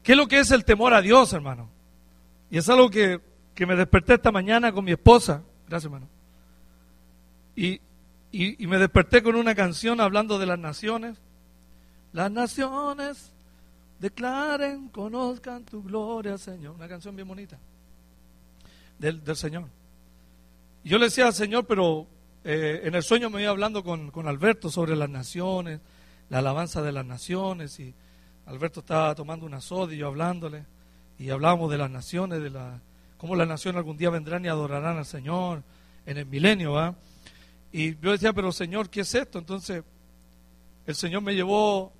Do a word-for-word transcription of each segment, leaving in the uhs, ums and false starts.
¿Qué es lo que es el temor a Dios, hermano? Y es algo que, que me desperté esta mañana con mi esposa. Gracias, hermano. Y, y, y me desperté con una canción hablando de las naciones. Las naciones declaren, conozcan tu gloria, Señor. Una canción bien bonita del, del Señor. Y yo le decía al Señor, pero eh, en el sueño me iba hablando con, con Alberto sobre las naciones, la alabanza de las naciones, y Alberto estaba tomando una soda y yo hablándole, y hablábamos de las naciones, de la, cómo las naciones algún día vendrán y adorarán al Señor en el milenio, ¿va? Y yo decía, pero Señor, ¿qué es esto? Entonces el Señor me llevó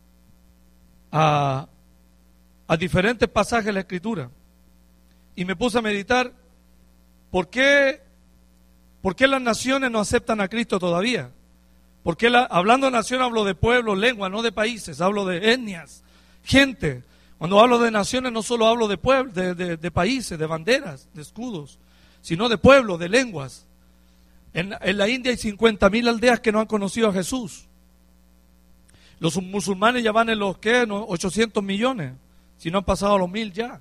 a, a diferentes pasajes de la Escritura y me puse a meditar por qué, por qué las naciones no aceptan a Cristo todavía. Porque la, hablando de nación hablo de pueblos, lengua, no de países, hablo de etnias, gente. Cuando hablo de naciones no solo hablo de, pueblos, de, de, de países, de banderas, de escudos, sino de pueblos, de lenguas. En, en la India hay cincuenta mil aldeas que no han conocido a Jesús. Los musulmanes ya van en los ¿qué? ochocientos millones, si no han pasado los mil ya.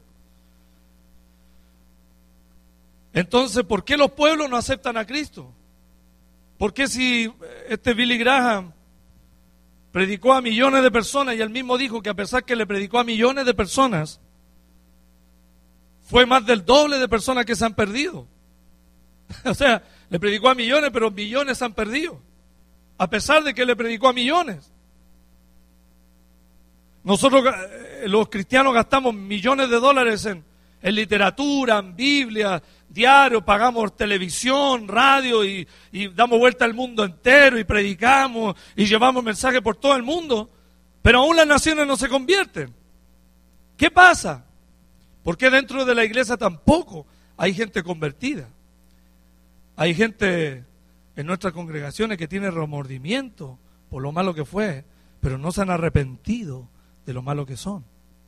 Entonces, ¿por qué los pueblos no aceptan a Cristo? ¿Por qué si este Billy Graham predicó a millones de personas y él mismo dijo que a pesar que le predicó a millones de personas, fue más del doble de personas que se han perdido? O sea, le predicó a millones, pero millones se han perdido, a pesar de que le predicó a millones. Nosotros, los cristianos, gastamos millones de dólares en, en literatura, en Biblia, diario, pagamos televisión, radio y, y damos vuelta al mundo entero y predicamos y llevamos mensajes por todo el mundo, pero aún las naciones no se convierten. ¿Qué pasa? ¿Por qué dentro de la iglesia tampoco hay gente convertida? Hay gente en nuestras congregaciones que tiene remordimiento por lo malo que fue, pero no se han arrepentido de lo malo que son.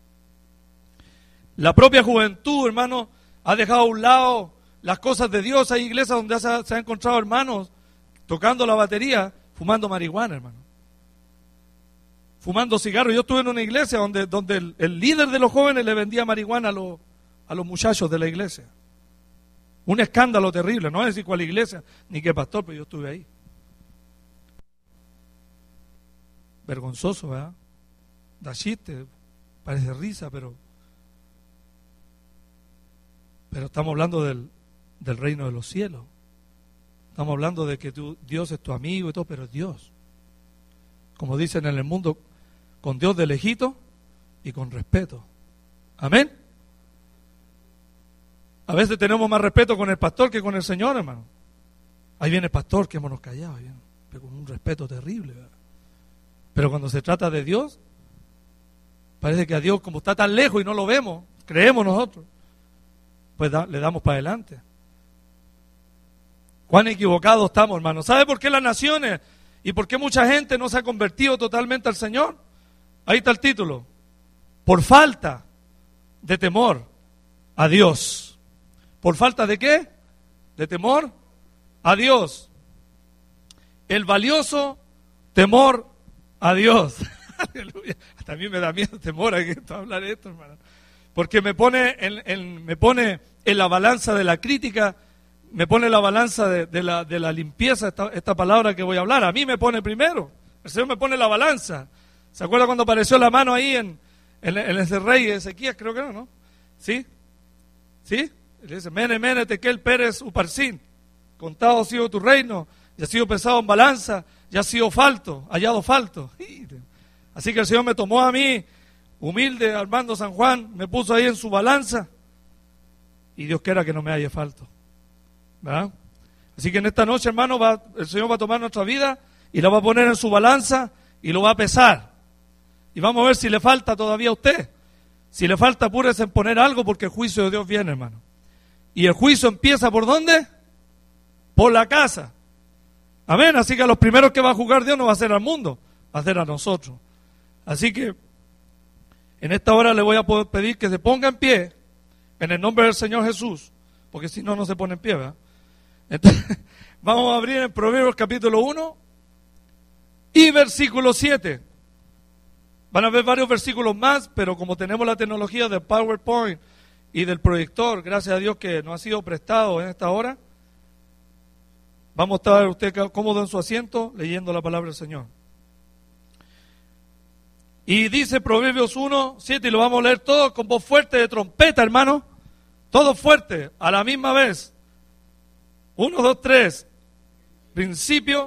La propia juventud, hermano, ha dejado a un lado las cosas de Dios. Hay iglesias donde se, se han encontrado hermanos tocando la batería, fumando marihuana, hermano, fumando cigarros. Yo estuve en una iglesia donde, donde el, el líder de los jóvenes le vendía marihuana a los, a los muchachos de la iglesia. Un escándalo terrible, no voy a decir cuál iglesia, ni qué pastor, pero yo estuve ahí. Vergonzoso, ¿verdad? Da chiste, parece risa, pero pero estamos hablando del, del reino de los cielos. Estamos hablando de que tú, Dios es tu amigo y todo, pero es Dios. Como dicen en el mundo, con Dios de lejito y con respeto. Amén. A veces tenemos más respeto con el pastor que con el Señor, hermano. Ahí viene el pastor, quedémonos callados, viene, pero con un respeto terrible, ¿verdad? Pero cuando se trata de Dios, parece que a Dios, como está tan lejos y no lo vemos, creemos nosotros, pues da, le damos para adelante. Cuán equivocados estamos, hermano. ¿Sabe por qué las naciones y por qué mucha gente no se ha convertido totalmente al Señor? Ahí está el título. Por falta de temor a Dios. ¿Por falta de qué? De temor a Dios. El valioso temor a Dios. Aleluya. Hasta a mí me da miedo, temor a hablar de esto, hermano. Porque me pone en, en, me pone en la balanza de la crítica, me pone en la balanza de, de, la, de la limpieza, esta, esta palabra que voy a hablar. A mí me pone primero. El Señor me pone en la balanza. ¿Se acuerda cuando apareció la mano ahí en, en, en ese rey Ezequías? Creo que era, ¿no? ¿Sí? ¿Sí? Le dice, Mene, Mene, Tekel, Pérez, Uparsin. Contado ha sido tu reino, y ha sido pesado en balanza, y ha sido falto, hallado falto. Así que el Señor me tomó a mí, humilde Armando San Juan, me puso ahí en su balanza, y Dios quiera que no me halle falto, ¿verdad? Así que en esta noche, hermano, va, el Señor va a tomar nuestra vida y la va a poner en su balanza y lo va a pesar. Y vamos a ver si le falta todavía a usted. Si le falta, apúrese en poner algo, porque el juicio de Dios viene, hermano. Y el juicio empieza ¿por dónde? Por la casa. Amén. Así que a los primeros que va a juzgar Dios no va a ser al mundo, va a ser a nosotros. Así que en esta hora le voy a poder pedir que se ponga en pie en el nombre del Señor Jesús, porque si no, no se pone en pie, ¿verdad? Entonces, vamos a abrir en Proverbios capítulo uno y versículo siete. Van a ver varios versículos más, pero como tenemos la tecnología del PowerPoint y del proyector, gracias a Dios que nos ha sido prestado en esta hora, vamos a estar usted cómodo en su asiento leyendo la palabra del Señor. Y dice Proverbios uno, siete, y lo vamos a leer todos con voz fuerte de trompeta, hermano. Todo fuerte, a la misma vez. Uno, dos, tres. Principio.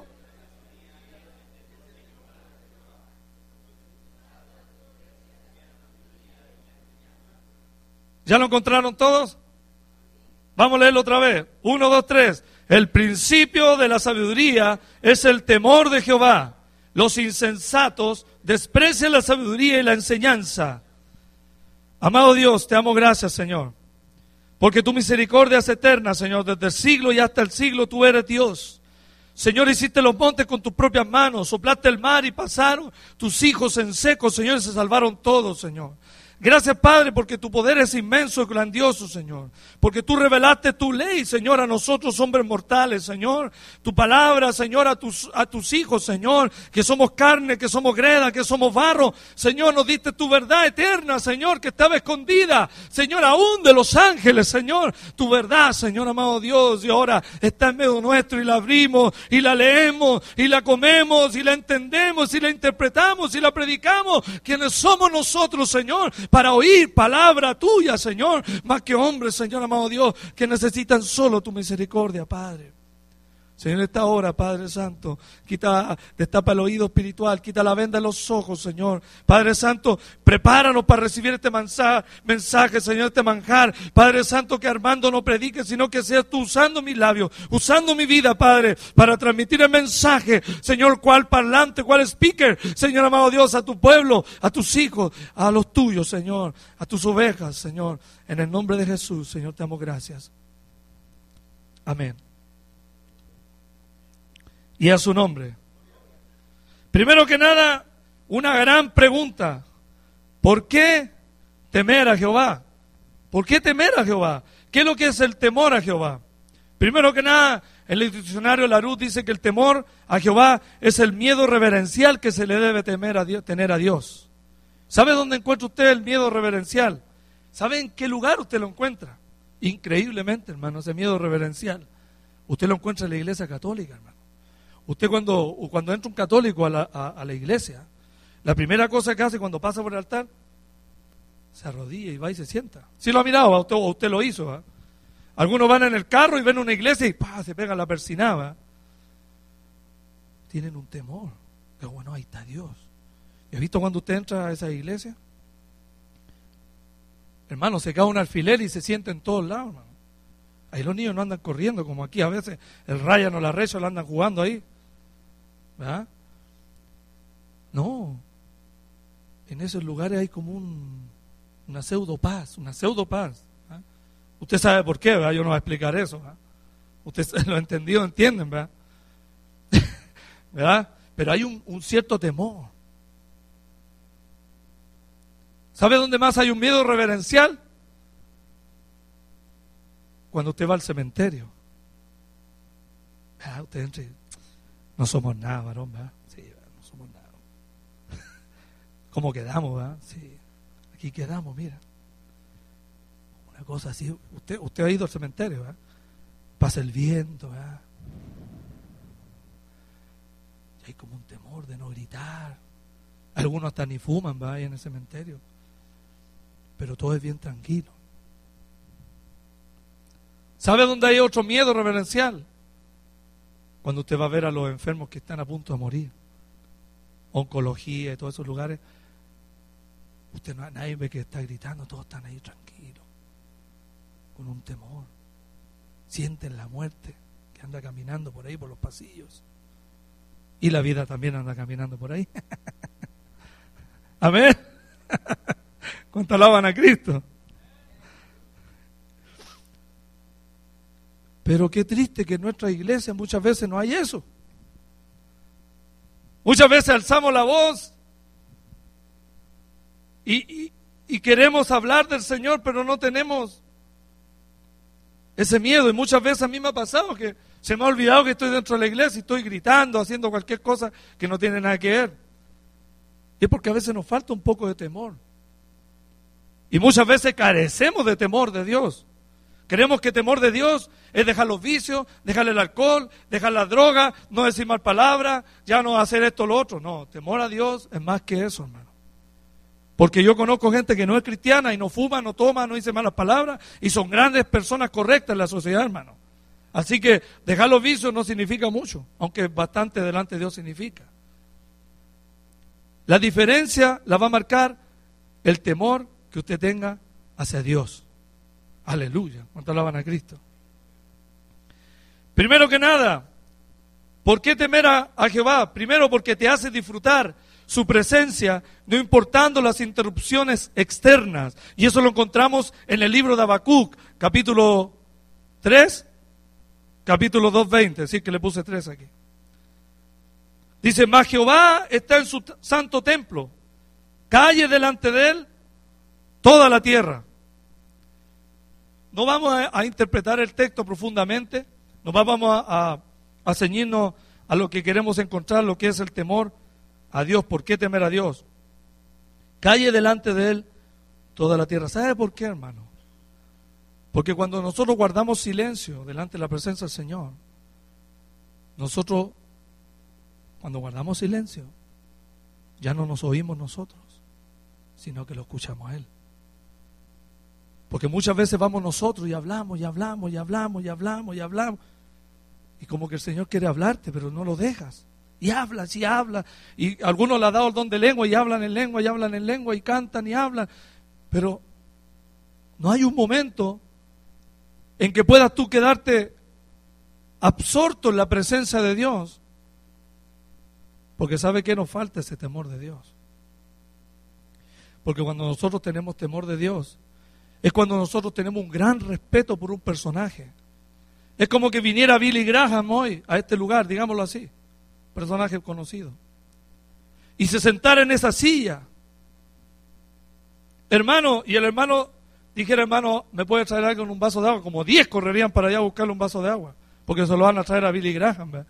¿Ya lo encontraron todos? Vamos a leerlo otra vez. Uno, dos, tres. El principio de la sabiduría es el temor de Jehová. Los insensatos desprecian la sabiduría y la enseñanza. Amado Dios, te damos gracias, Señor, porque tu misericordia es eterna, Señor. Desde el siglo y hasta el siglo tú eres Dios. Señor, hiciste los montes con tus propias manos, soplaste el mar y pasaron tus hijos en seco, Señor, y se salvaron todos, Señor. Gracias, Padre, porque tu poder es inmenso y grandioso, Señor. Porque tú revelaste tu ley, Señor, a nosotros, hombres mortales, Señor. Tu palabra, Señor, a tus, a tus hijos, Señor, que somos carne, que somos greda, que somos barro. Señor, nos diste tu verdad eterna, Señor, que estaba escondida, Señor, aún de los ángeles, Señor. Tu verdad, Señor, amado Dios, y ahora está en medio nuestro y la abrimos, y la leemos, y la comemos, y la entendemos, y la interpretamos, y la predicamos. Quienes somos nosotros, Señor, para oír palabra tuya, Señor, más que hombres, Señor amado Dios, que necesitan solo tu misericordia, Padre. Señor, en esta hora, Padre Santo, quita, destapa el oído espiritual, quita la venda de los ojos, Señor. Padre Santo, prepáranos para recibir este mensaje, mensaje, Señor, este manjar. Padre Santo, que Armando no predique, sino que seas tú usando mis labios, usando mi vida, Padre, para transmitir el mensaje, Señor, cual parlante, cual speaker, Señor amado Dios, a tu pueblo, a tus hijos, a los tuyos, Señor, a tus ovejas, Señor. En el nombre de Jesús, Señor, te damos gracias. Amén. Y a su nombre. Primero que nada, una gran pregunta. ¿Por qué temer a Jehová? ¿Por qué temer a Jehová? ¿Qué es lo que es el temor a Jehová? Primero que nada, el diccionario Larousse dice que el temor a Jehová es el miedo reverencial que se le debe temer a Dios, tener a Dios. ¿Sabe dónde encuentra usted el miedo reverencial? ¿Sabe en qué lugar usted lo encuentra? Increíblemente, hermano, ese miedo reverencial. Usted lo encuentra en la iglesia católica, hermano. Usted cuando, cuando entra un católico a la, a, a la iglesia, la primera cosa que hace cuando pasa por el altar, se arrodilla y va y se sienta. ¿Sí lo ha mirado? ¿O usted, o usted lo hizo? ¿eh? Algunos van en el carro y ven una iglesia y ¡pah! Se pegan la persinada. Tienen un temor. Pero bueno, ahí está Dios. ¿Y ha visto cuando usted entra a esa iglesia? Hermano, se cae un alfiler y se sienta en todos lados, hermano. Ahí los niños no andan corriendo como aquí. A veces el Ryan o la Rezo la andan jugando ahí. ¿Verdad? No. En esos lugares hay como un, una pseudo paz, una pseudo paz. ¿verdad? Usted sabe por qué, ¿verdad? Yo no voy a explicar eso. ¿verdad? Usted lo ha entendido, entienden, ¿verdad? ¿verdad? Pero hay un, un cierto temor. ¿Sabe dónde más hay un miedo reverencial? Cuando usted va al cementerio. ¿verdad? Usted entra y, no somos nada, varón, ¿verdad? Sí, ¿verdad? No somos nada. ¿Cómo quedamos, verdad? Sí, aquí quedamos, mira. Una cosa así. Usted, usted ha ido al cementerio, ¿verdad? Pasa el viento, ¿verdad? Y hay como un temor de no gritar. Algunos hasta ni fuman, ¿verdad? Ahí en el cementerio. Pero todo es bien tranquilo. ¿Sabe dónde hay otro miedo reverencial? Cuando usted va a ver a los enfermos que están a punto de morir. Oncología y todos esos lugares. Usted no, nadie ve que está gritando, todos están ahí tranquilos. Con un temor. Sienten la muerte que anda caminando por ahí, por los pasillos. Y la vida también anda caminando por ahí. Amén. ¿Cuánto alaban a Cristo? Pero qué triste que en nuestra iglesia muchas veces no hay eso. Muchas veces alzamos la voz y, y, y queremos hablar del Señor, pero no tenemos ese miedo. Y muchas veces a mí me ha pasado que se me ha olvidado que estoy dentro de la iglesia y estoy gritando, haciendo cualquier cosa que no tiene nada que ver. Y es porque a veces nos falta un poco de temor. Y muchas veces carecemos de temor de Dios. Creemos que temor de Dios es dejar los vicios, dejar el alcohol, dejar la droga, no decir mal palabras, ya no hacer esto o lo otro. No, temor a Dios es más que eso, hermano. Porque yo conozco gente que no es cristiana y no fuma, no toma, no dice malas palabras y son grandes personas correctas en la sociedad, hermano. Así que dejar los vicios no significa mucho, aunque bastante delante de Dios significa. La diferencia la va a marcar el temor que usted tenga hacia Dios. Aleluya. ¿Cuánto alaban a Cristo? Primero que nada, ¿por qué temer a, a Jehová? Primero porque te hace disfrutar su presencia, no importando las interrupciones externas. Y eso lo encontramos en el libro de Habacuc, capítulo tres, capítulo dos, veinte. Así que le puse tres aquí. Dice, mas Jehová está en su santo templo, calle delante de él toda la tierra. No vamos a, a interpretar el texto profundamente, no vamos a, a, a ceñirnos a lo que queremos encontrar, lo que es el temor a Dios. ¿Por qué temer a Dios? Calle delante de él toda la tierra. ¿Sabe por qué, hermano? Porque cuando nosotros guardamos silencio delante de la presencia del Señor, nosotros, cuando guardamos silencio, ya no nos oímos nosotros, sino que lo escuchamos a Él. Porque muchas veces vamos nosotros y hablamos, y hablamos, y hablamos, y hablamos, y hablamos. Y como que el Señor quiere hablarte, pero no lo dejas. Y hablas, y hablas. Y algunos le han dado el don de lengua, y hablan en lengua, y hablan en lengua, y cantan, y hablan. Pero no hay un momento en que puedas tú quedarte absorto en la presencia de Dios. Porque ¿sabe qué? Nos falta ese temor de Dios. Porque cuando nosotros tenemos temor de Dios, es cuando nosotros tenemos un gran respeto por un personaje. Es como que viniera Billy Graham hoy a este lugar, digámoslo así, personaje conocido, y se sentara en esa silla, hermano, y el hermano dijera, hermano, ¿me puede traer algo en un vaso de agua? Como diez correrían para allá a buscarle un vaso de agua, porque se lo van a traer a Billy Graham, ¿verdad?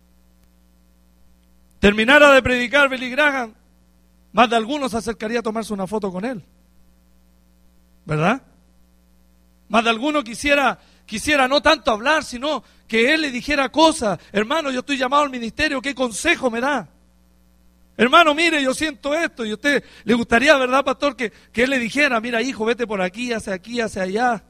Terminara de predicar Billy Graham, más de algunos se acercaría a tomarse una foto con él, ¿verdad? Más de alguno quisiera, quisiera no tanto hablar, sino que él le dijera cosas. Hermano, yo estoy llamado al ministerio, ¿qué consejo me da? Hermano, mire, yo siento esto. Y a usted le gustaría, ¿verdad, pastor? Que, que él le dijera, mira, hijo, vete por aquí, hacia aquí, hacia allá.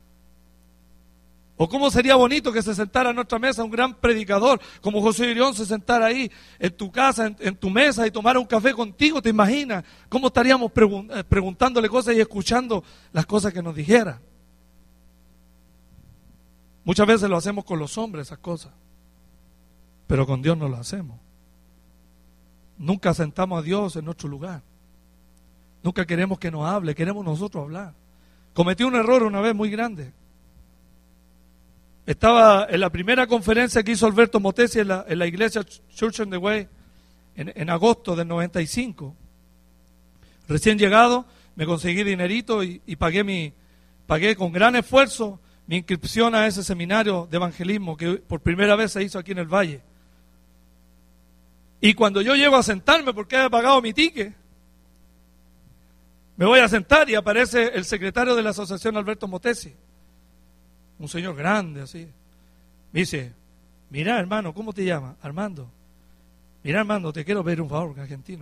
O cómo sería bonito que se sentara en nuestra mesa un gran predicador como José Irión, se sentara ahí en tu casa, en, en tu mesa y tomara un café contigo. ¿Te imaginas cómo estaríamos pregun- preguntándole cosas y escuchando las cosas que nos dijera? Muchas veces lo hacemos con los hombres, esas cosas, pero con Dios no lo hacemos. Nunca sentamos a Dios en nuestro lugar. Nunca queremos que nos hable, queremos nosotros hablar. Cometí un error una vez muy grande. Estaba en la primera conferencia que hizo Alberto Motesi en la, en la iglesia Church on the Way en, en agosto del noventa y cinco. Recién llegado, me conseguí dinerito y, y pagué, mi, pagué con gran esfuerzo mi inscripción a ese seminario de evangelismo que por primera vez se hizo aquí en el Valle. Y cuando yo llego a sentarme, porque he pagado mi ticket, me voy a sentar y aparece el secretario de la asociación Alberto Motesi, un señor grande así. Me dice, mira hermano, ¿cómo te llamas? Armando. Mira Armando, te quiero pedir un favor, argentino.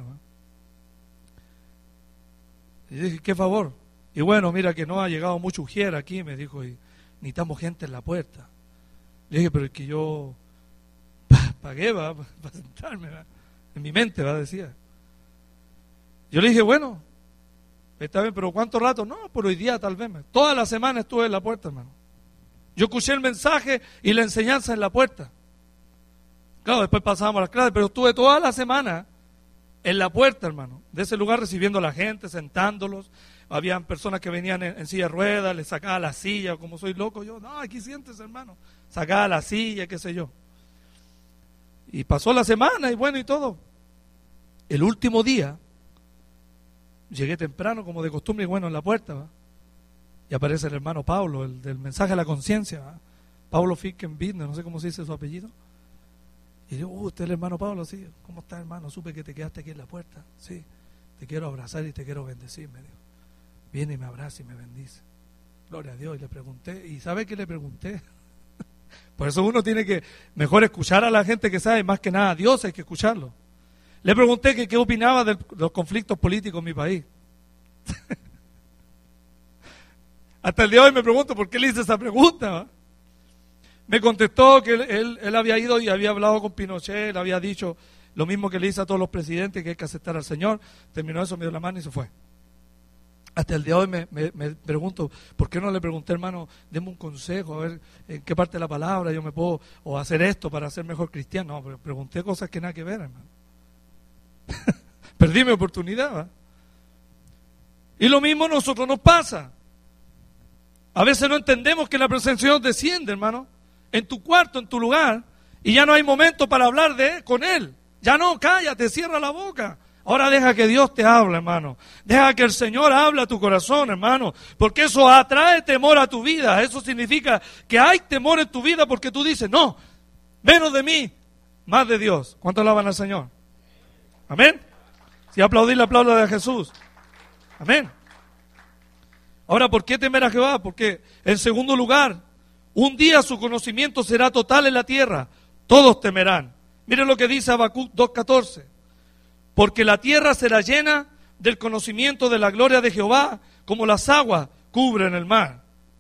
¿eh? Y dije, ¿qué favor? Y bueno, mira que no ha llegado mucho ujier aquí, me dijo, y necesitamos gente en la puerta. Le dije, pero es que yo pagué para pa sentarme, ¿va? En mi mente, va, decía. Yo le dije, bueno, está bien, pero ¿cuánto rato? No, por hoy día tal vez. Toda la semana estuve en la puerta, hermano. Yo escuché el mensaje y la enseñanza en la puerta. Claro, después pasábamos las clases, pero estuve toda la semana en la puerta, hermano, de ese lugar recibiendo a la gente, sentándolos. Habían personas que venían en, en silla de ruedas, les sacaba la silla, como soy loco, yo, no, aquí siéntese, hermano. Sacaba la silla, qué sé yo. Y pasó la semana y bueno y todo. El último día, llegué temprano como de costumbre y bueno en la puerta, ¿va? Y aparece el hermano Pablo, el del mensaje a la conciencia, ¿va? Pablo Finkenbinder, no sé cómo se dice su apellido. Y yo, uh, usted es el hermano Pablo, sí. ¿Cómo está, hermano? Supe que te quedaste aquí en la puerta. Sí. te quiero abrazar y te quiero bendecir, me dijo. Viene y me abraza y me bendice. Gloria a Dios. Y le pregunté, ¿y sabe qué le pregunté? Por eso uno tiene que mejor escuchar a la gente que sabe, más que nada a Dios hay que escucharlo. Le pregunté que qué opinaba de los conflictos políticos en mi país. Hasta el día de hoy me pregunto por qué le hice esa pregunta, ¿va? Me contestó que él, él, él había ido y había hablado con Pinochet, le había dicho lo mismo que le hice a todos los presidentes, que hay que aceptar al Señor. Terminó eso, me dio la mano y se fue. Hasta el día de hoy me, me, me pregunto, ¿por qué no le pregunté, hermano, deme un consejo, a ver en qué parte de la palabra yo me puedo, o hacer esto para ser mejor cristiano? No, pero pregunté cosas que nada que ver, hermano. Perdí mi oportunidad, ¿va? Y lo mismo a nosotros nos pasa. A veces no entendemos que la presencia de Dios desciende, hermano, en tu cuarto, en tu lugar, y ya no hay momento para hablar de con Él. Ya no, cállate, cierra la boca. Ahora deja que Dios te hable, hermano. Deja que el Señor hable a tu corazón, hermano. Porque eso atrae temor a tu vida. Eso significa que hay temor en tu vida porque tú dices, no, menos de mí, más de Dios. ¿Cuánto alaban al Señor? Amén. Si aplaudir, le aplaudo a Jesús. Amén. Ahora, ¿por qué temer a Jehová? Porque, en segundo lugar, un día su conocimiento será total en la tierra. Todos temerán. Miren lo que dice Habacuc dos catorce. Porque la tierra será llena del conocimiento de la gloria de Jehová, como las aguas cubren el mar.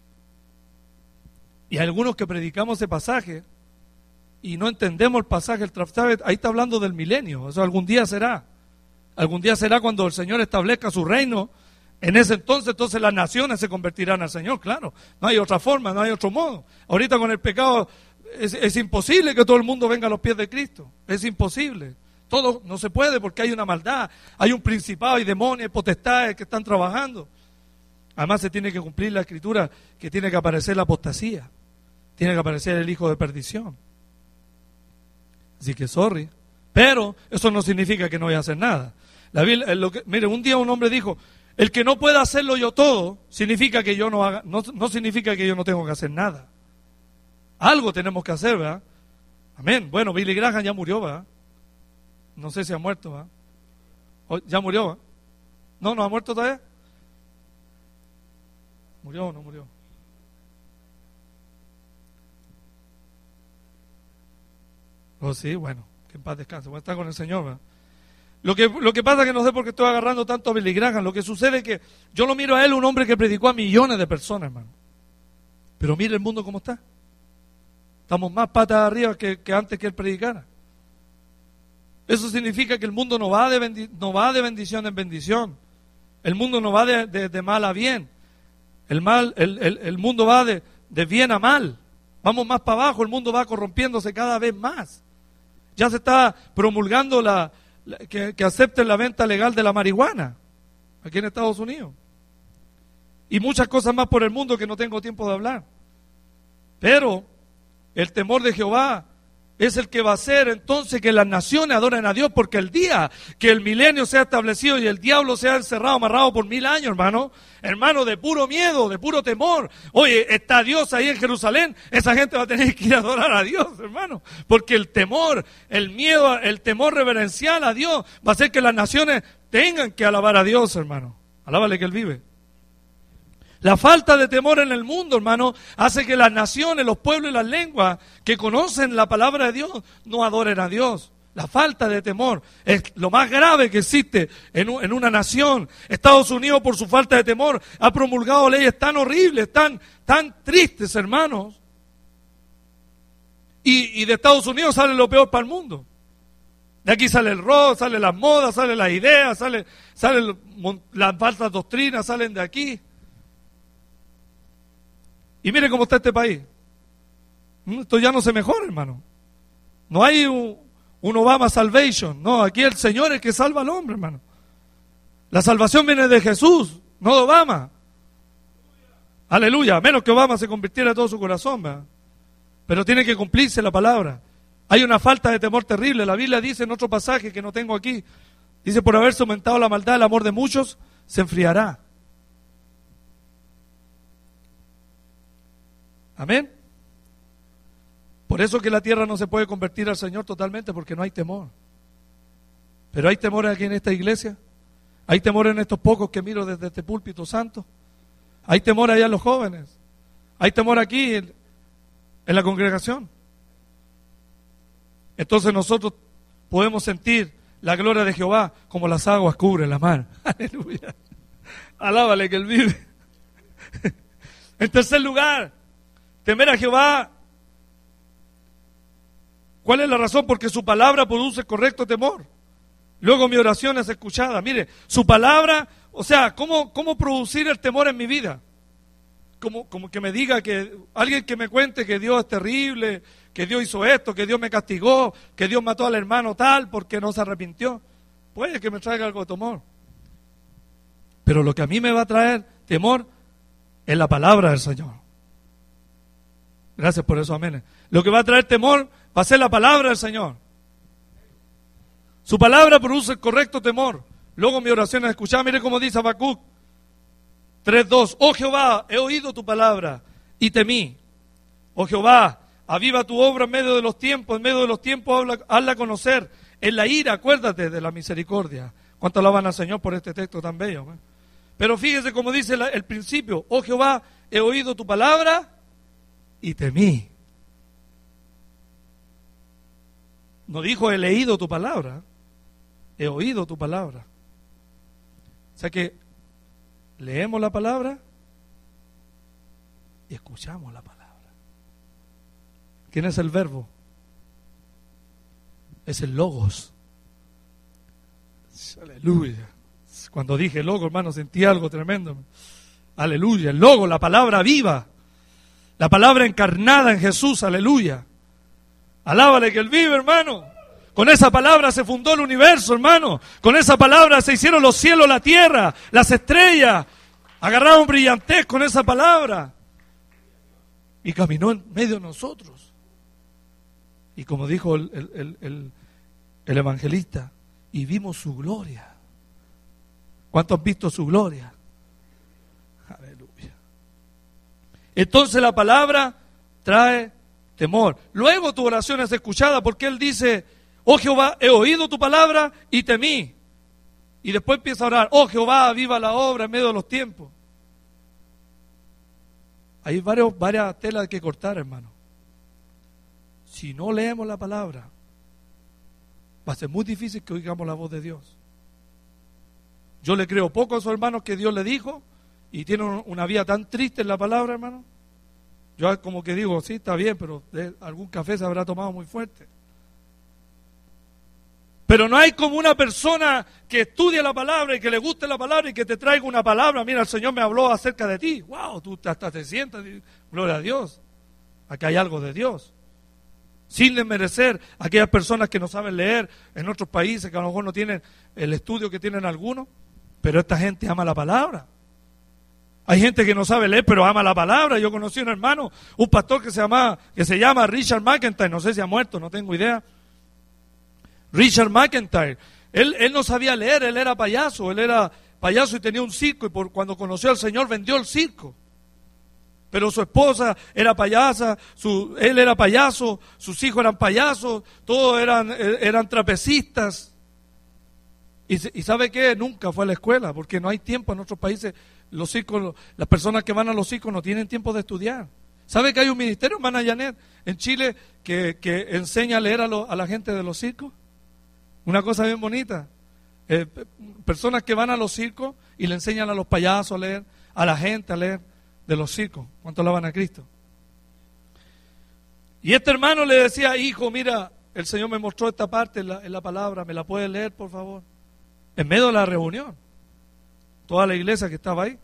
Y hay algunos que predicamos ese pasaje y no entendemos el pasaje, el traftave, ahí está hablando del milenio. Eso algún día será. Algún día será cuando el Señor establezca su reino. En ese entonces, entonces las naciones se convertirán al Señor, claro. No hay otra forma, no hay otro modo. Ahorita con el pecado es, es imposible que todo el mundo venga a los pies de Cristo. Es imposible. Todo no se puede porque hay una maldad, hay un principado, hay demonios, hay potestades que están trabajando. Además se tiene que cumplir la escritura que tiene que aparecer la apostasía, tiene que aparecer el hijo de perdición. Así que sorry, pero eso no significa que no voy a hacer nada. La Biblia, lo que, mire, un día un hombre dijo, el que no pueda hacerlo yo todo, significa que yo no haga, no, no significa que yo no tengo que hacer nada. Algo tenemos que hacer, ¿verdad? Amén. Bueno, Billy Graham ya murió, ¿verdad? No sé si ha muerto, ¿verdad? ¿Ya murió? ¿verdad? No, no ha muerto todavía. ¿Murió o no murió? Oh, sí, bueno, que en paz descanse. Voy a estar con el Señor, ¿verdad? Lo que, lo que pasa es que no sé por qué estoy agarrando tanto a Billy Graham. Lo que sucede es que yo lo miro a él, un hombre que predicó a millones de personas, hermano. Pero mire el mundo cómo está. Estamos más patas arriba que, que antes que él predicara. Eso significa que el mundo no va de, bendi- no va de bendición en bendición. El mundo no va de, de, de mal a bien. El, mal, el, el, el mundo va de, de bien a mal. Vamos más para abajo, el mundo va corrompiéndose cada vez más. Ya se está promulgando la, la que, que acepten la venta legal de la marihuana aquí en Estados Unidos. Y muchas cosas más por el mundo que no tengo tiempo de hablar. Pero el temor de Jehová es el que va a hacer entonces que las naciones adoren a Dios, porque el día que el milenio sea establecido y el diablo sea encerrado, amarrado por mil años, hermano, hermano, de puro miedo, de puro temor, oye, está Dios ahí en Jerusalén, esa gente va a tener que ir a adorar a Dios, hermano, porque el temor, el miedo, el temor reverencial a Dios va a hacer que las naciones tengan que alabar a Dios, hermano. Alábale que Él vive. La falta de temor en el mundo, hermano, hace que las naciones, los pueblos y las lenguas que conocen la palabra de Dios no adoren a Dios. La falta de temor es lo más grave que existe en, un, en una nación. Estados Unidos, por su falta de temor, ha promulgado leyes tan horribles, tan, tan tristes, hermanos. Y, y de Estados Unidos sale lo peor para el mundo. De aquí sale el rock, salen las modas, salen las ideas, salen sale las falsas doctrinas, salen de aquí. Y mire cómo está este país. Esto ya no se mejora, hermano. No hay un, un Obama salvation. No, aquí el Señor es el que salva al hombre, hermano. La salvación viene de Jesús, no de Obama. Aleluya. A menos que Obama se convirtiera en todo su corazón, ¿verdad? Pero tiene que cumplirse la palabra. Hay una falta de temor terrible. La Biblia dice en otro pasaje que no tengo aquí. Dice, por haberse aumentado la maldad, el amor de muchos se enfriará. Amén. Por eso que la tierra no se puede convertir al Señor totalmente, porque no hay temor. Pero hay temor aquí en esta iglesia. ¿Hay temor en estos pocos que miro desde este púlpito santo? ¿Hay temor allá en los jóvenes? ¿Hay temor aquí en, en la congregación? Entonces nosotros podemos sentir la gloria de Jehová como las aguas cubren la mar. Aleluya. Alábale que Él vive. En tercer lugar, temer a Jehová. ¿Cuál es la razón? Porque su palabra produce correcto temor. Luego mi oración es escuchada. Mire, su palabra, o sea, ¿cómo, cómo producir el temor en mi vida? Como, como que me diga que, alguien que me cuente que Dios es terrible, que Dios hizo esto, que Dios me castigó, que Dios mató al hermano tal porque no se arrepintió. Puede que me traiga algo de temor. Pero lo que a mí me va a traer temor es la palabra del Señor. Gracias por eso, amén. Lo que va a traer temor va a ser la palabra del Señor. Su palabra produce el correcto temor. Luego mi oración es escuchada. Mire cómo dice Habacuc tres dos. Oh Jehová, he oído tu palabra y temí. Oh Jehová, aviva tu obra en medio de los tiempos. En medio de los tiempos hazla, hazla conocer. En la ira, acuérdate de la misericordia. ¿Cuánto alaban al Señor por este texto tan bello? ¿Eh? Pero fíjese cómo dice la, el principio. Oh Jehová, he oído tu palabra y temí. No dijo he leído tu palabra. He oído tu palabra. O sea que leemos la palabra y escuchamos la palabra. ¿Quién es el verbo? Es el logos. Aleluya. Cuando dije logo, hermano, sentí algo tremendo. Aleluya. El logo, la palabra viva. La palabra encarnada en Jesús. Aleluya. Alábale que Él vive, hermano. Con esa palabra se fundó el universo, hermano. Con esa palabra se hicieron los cielos, la tierra, las estrellas. Agarraron brillantez con esa palabra. Y caminó en medio de nosotros. Y como dijo el, el, el, el, el evangelista, y vimos su gloria. ¿Cuántos han visto su gloria? Aleluya. Entonces la palabra trae temor. Luego tu oración es escuchada porque Él dice, oh Jehová, he oído tu palabra y temí. Y después empieza a orar, oh Jehová, viva la obra en medio de los tiempos. Hay varios, varias telas que cortar, hermano. Si no leemos la palabra, va a ser muy difícil que oigamos la voz de Dios. Yo le creo poco a esos hermanos que Dios le dijo y tienen una vida tan triste en la palabra, hermano. Yo como que digo, sí, está bien, pero de algún café se habrá tomado muy fuerte. Pero no hay como una persona que estudie la palabra y que le guste la palabra y que te traiga una palabra. Mira, el Señor me habló acerca de ti. Wow, tú hasta te sientas, gloria a Dios. Aquí hay algo de Dios. Sin desmerecer a aquellas personas que no saben leer en otros países, que a lo mejor no tienen el estudio que tienen algunos, pero esta gente ama la palabra. Hay gente que no sabe leer, pero ama la palabra. Yo conocí a un hermano, un pastor que se llama, que se llama Richard McIntyre, no sé si ha muerto, no tengo idea. Richard McIntyre, él, él no sabía leer, él era payaso, él era payaso y tenía un circo, y por, cuando conoció al Señor vendió el circo. Pero su esposa era payasa, su, él era payaso, sus hijos eran payasos, todos eran, eran trapecistas. Y, y ¿sabe qué? Nunca fue a la escuela, porque no hay tiempo en otros países. Los circos, las personas que van a los circos no tienen tiempo de estudiar. ¿Sabe que hay un ministerio, hermana Janet, en Chile que, que enseña a leer a, lo, a la gente de los circos? Una cosa bien bonita. Eh, personas que van a los circos y le enseñan a los payasos a leer, a la gente a leer de los circos. ¿Cuánto alaban a Cristo? Y este hermano le decía, hijo, mira, el Señor me mostró esta parte en la, en la palabra, ¿me la puedes leer, por favor? En medio de la reunión. Toda la iglesia que estaba ahí.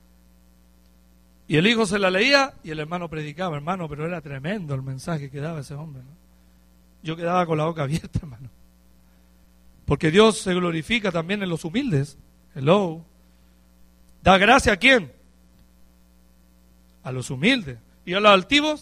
Y el hijo se la leía y el hermano predicaba, hermano, pero era tremendo el mensaje que daba ese hombre, ¿no? Yo quedaba con la boca abierta, hermano. Porque Dios se glorifica también en los humildes. Hello. ¿Da gracia a quién? A los humildes. ¿Y a los altivos?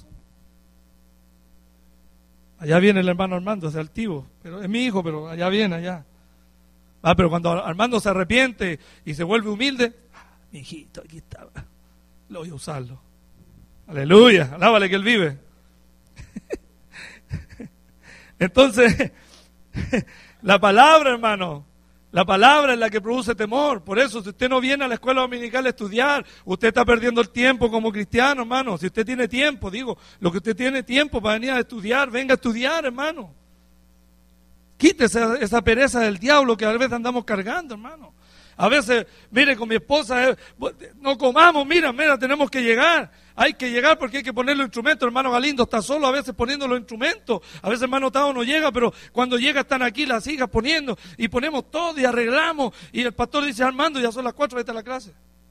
Allá viene el hermano Armando, es altivo. Pero es mi hijo, pero allá viene, allá. Ah, pero cuando Armando se arrepiente y se vuelve humilde, ah, mi hijito, aquí estaba. Lo voy a usarlo. Aleluya, alábale que Él vive. Entonces, la palabra, hermano, La palabra es la que produce temor. Por eso, si usted no viene a la escuela dominical a estudiar, usted está perdiendo el tiempo como cristiano, hermano. Si usted tiene tiempo, digo, lo que usted tiene tiempo para venir a estudiar, venga a estudiar, hermano. Quítese esa, esa pereza del diablo que a veces andamos cargando, hermano. A veces, mire, con mi esposa, eh, no comamos, mira, mira, tenemos que llegar. Hay que llegar porque hay que poner los instrumentos. Hermano Galindo está solo a veces poniendo los instrumentos. A veces hermano Tao no llega, pero cuando llega están aquí las hijas poniendo. Y ponemos todo y arreglamos. Y el pastor dice, Armando, ya son las cuatro, vete a la clase.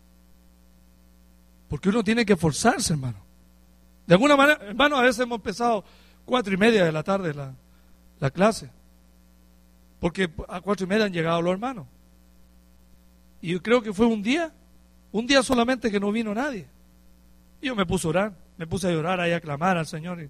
Porque uno tiene que esforzarse, hermano. De alguna manera, hermano, a veces hemos empezado cuatro y media de la tarde la, la clase. Porque a cuatro y media han llegado los hermanos. Y yo creo que fue un día, un día solamente que no vino nadie. Y yo me puse a orar, me puse a llorar ahí a clamar al Señor.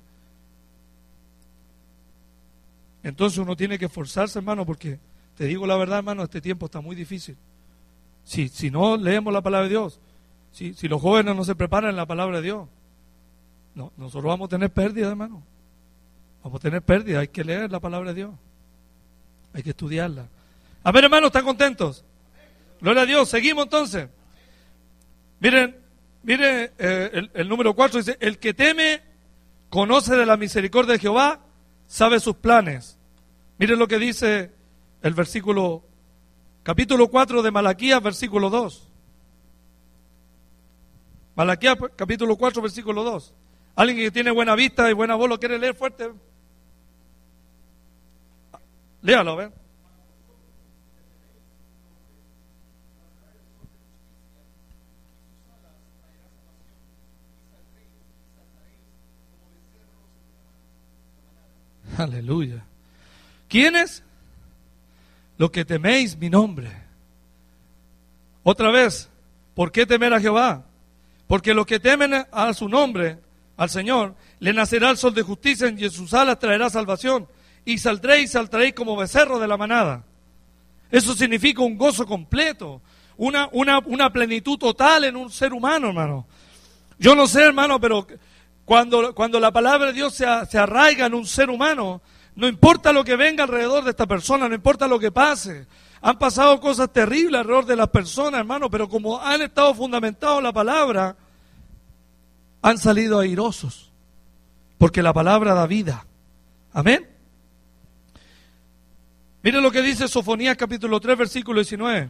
Entonces uno tiene que esforzarse, hermano, porque te digo la verdad, hermano, este tiempo está muy difícil. Si, si no leemos la palabra de Dios, si, si los jóvenes no se preparan en la palabra de Dios, no, nosotros vamos a tener pérdida, hermano. Vamos a tener pérdida, hay que leer la palabra de Dios. Hay que estudiarla. A ver, hermanos, ¿están contentos? Gloria a Dios, seguimos entonces. Miren, miren eh, el, el número cuatro dice, el que teme, conoce de la misericordia de Jehová, sabe sus planes. Miren lo que dice el versículo, capítulo cuatro de Malaquías, versículo dos. Malaquías, capítulo cuatro, versículo dos. Alguien que tiene buena vista y buena voz, ¿lo quiere leer fuerte? Léalo, a ver. Aleluya. ¿Quiénes? Los que teméis mi nombre. Otra vez, ¿por qué temer a Jehová? Porque los que temen a su nombre, al Señor, le nacerá el sol de justicia y en sus alas traerá salvación. Y saldréis, saltaréis como becerros de la manada. Eso significa un gozo completo, una, una, una plenitud total en un ser humano, hermano. Yo no sé, hermano, pero cuando, cuando la palabra de Dios se, se arraiga en un ser humano, no importa lo que venga alrededor de esta persona, no importa lo que pase. Han pasado cosas terribles alrededor de las personas, hermano, pero como han estado fundamentados en la palabra, han salido airosos, porque la palabra da vida. Amén. Mire lo que dice Sofonías capítulo tres, versículo diecinueve.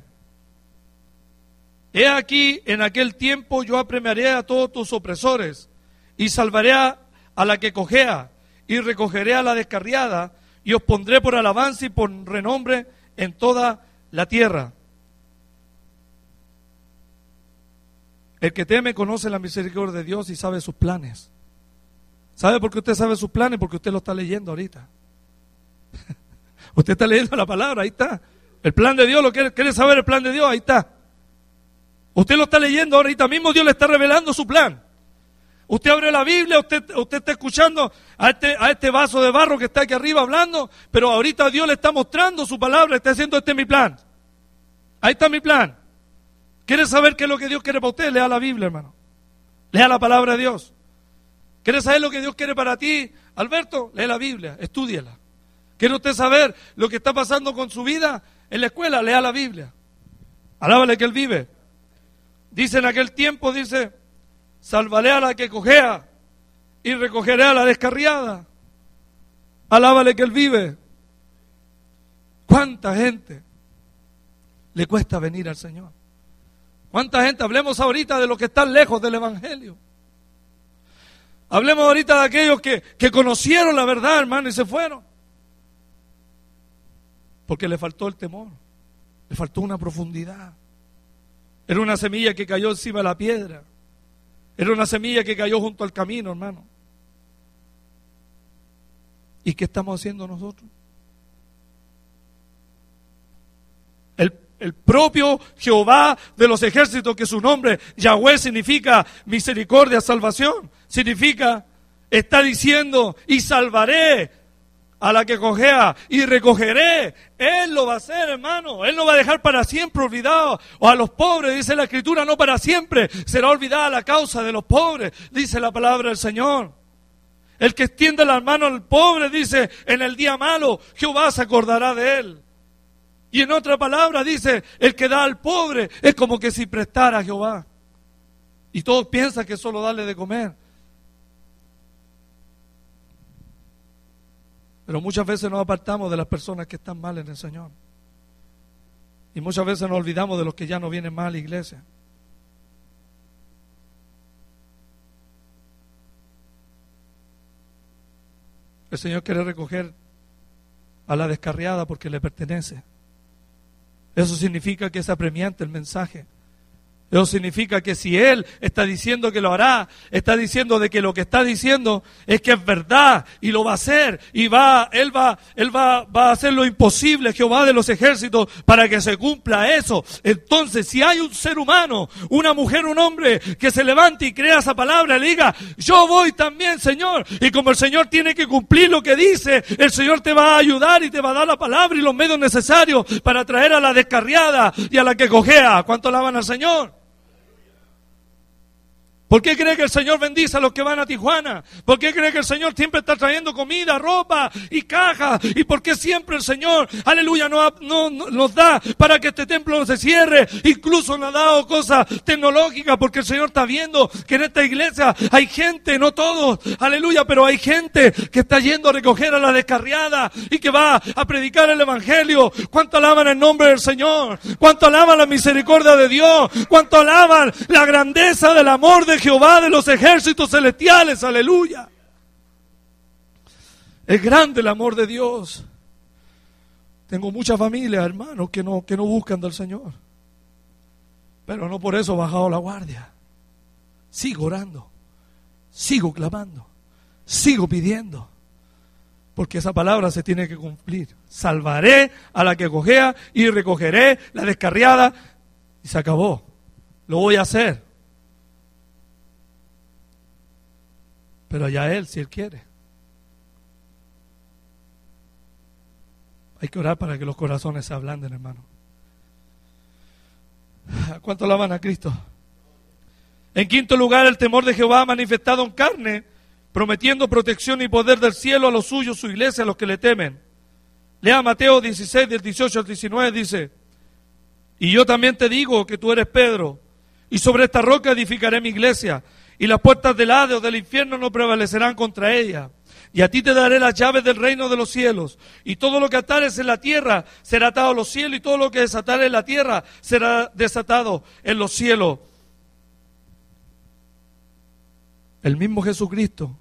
He aquí, en aquel tiempo yo apremiaré a todos tus opresores, y salvaré a, a la que cojea, y recogeré a la descarriada, y os pondré por alabanza y por renombre en toda la tierra. El que teme conoce la misericordia de Dios y sabe sus planes. ¿Sabe por qué usted sabe sus planes? Porque usted lo está leyendo ahorita. Usted está leyendo la palabra, ahí está. El plan de Dios, ¿lo quiere, quiere saber el plan de Dios? Ahí está. Usted lo está leyendo ahorita mismo, Dios le está revelando su plan. Usted abre la Biblia, usted, usted está escuchando a este, a este vaso de barro que está aquí arriba hablando, pero ahorita Dios le está mostrando su palabra, está diciendo, este es mi plan. Ahí está mi plan. ¿Quiere saber qué es lo que Dios quiere para usted? Lea la Biblia, hermano. Lea la palabra de Dios. ¿Quiere saber lo que Dios quiere para ti, Alberto? Lee la Biblia, estúdiela. ¿Quiere usted saber lo que está pasando con su vida en la escuela? Lea la Biblia. Alábale que Él vive. Dice en aquel tiempo, dice, salvaré a la que cojea y recogeré a la descarriada. Alábale que Él vive. ¿Cuánta gente le cuesta venir al Señor? ¿Cuánta gente? Hablemos ahorita de los que están lejos del Evangelio. Hablemos ahorita de aquellos que, que conocieron la verdad, hermano, y se fueron. Porque le faltó el temor, le faltó una profundidad. Era una semilla que cayó encima de la piedra. Era una semilla que cayó junto al camino, hermano. ¿Y qué estamos haciendo nosotros? El, el propio Jehová de los ejércitos, que su nombre, Yahweh, significa misericordia, salvación. Significa, está diciendo, y salvaré a la que cojea y recogeré. Él lo va a hacer, hermano. Él no va a dejar para siempre olvidado. O a los pobres, dice la Escritura, no para siempre será olvidada la causa de los pobres, dice la palabra del Señor. El que extiende las manos al pobre, dice, en el día malo, Jehová se acordará de él. Y en otra palabra dice, el que da al pobre es como que si prestara a Jehová. Y todos piensan que es solo darle de comer. Pero muchas veces nos apartamos de las personas que están mal en el Señor. Y muchas veces nos olvidamos de los que ya no vienen mal a la iglesia. El Señor quiere recoger a la descarriada porque le pertenece. Eso significa que es apremiante el mensaje. Eso significa que si Él está diciendo que lo hará, está diciendo de que lo que está diciendo es que es verdad y lo va a hacer y va, Él va, Él va, va a hacer lo imposible, Jehová de los ejércitos, para que se cumpla eso. Entonces, si hay un ser humano, una mujer, un hombre que se levante y crea esa palabra, le diga, yo voy también, Señor, y como el Señor tiene que cumplir lo que dice, el Señor te va a ayudar y te va a dar la palabra y los medios necesarios para traer a la descarriada y a la que cojea. ¿Cuánto alaban al Señor? ¿Por qué cree que el Señor bendice a los que van a Tijuana? ¿Por qué cree que el Señor siempre está trayendo comida, ropa y cajas? ¿Y por qué siempre el Señor, aleluya, no, no, no, nos da para que este templo no se cierre? Incluso nos ha dado cosas tecnológicas porque el Señor está viendo que en esta iglesia hay gente, no todos, aleluya, pero hay gente que está yendo a recoger a la descarriada y que va a predicar el Evangelio. ¿Cuánto alaban el nombre del Señor? ¿Cuánto alaban la misericordia de Dios? ¿Cuánto alaban la grandeza del amor de Jehová de los ejércitos celestiales? Aleluya. Es grande el amor de Dios. Tengo muchas familias, hermanos, que no, que no buscan del Señor. Pero no por eso he bajado la guardia. Sigo orando, sigo clamando, sigo pidiendo. Porque esa palabra se tiene que cumplir. Salvaré a la que cojea y recogeré la descarriada. Y se acabó. Lo voy a hacer. Pero allá Él, si Él quiere. Hay que orar para que los corazones se ablanden, hermano. ¿Cuánto alaban a Cristo? En quinto lugar, el temor de Jehová manifestado en carne, prometiendo protección y poder del cielo a los suyos, su iglesia, a los que le temen. Lea Mateo dieciséis, del dieciocho al diecinueve, dice, y yo también te digo que tú eres Pedro, y sobre esta roca edificaré mi iglesia, y las puertas del Hades o del infierno no prevalecerán contra ella. Y a ti te daré las llaves del reino de los cielos. Y todo lo que atares en la tierra será atado en los cielos, y todo lo que desatares en la tierra será desatado en los cielos. El mismo Jesucristo,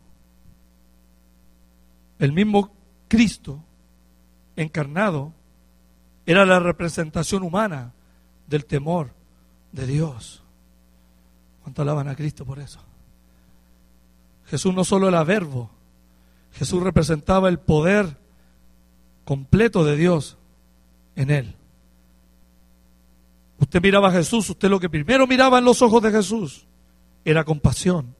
el mismo Cristo encarnado, era la representación humana del temor de Dios. ¿Cuánto alaban a Cristo por eso? Jesús no solo era verbo, Jesús representaba el poder completo de Dios en Él. Usted miraba a Jesús, usted lo que primero miraba en los ojos de Jesús era compasión.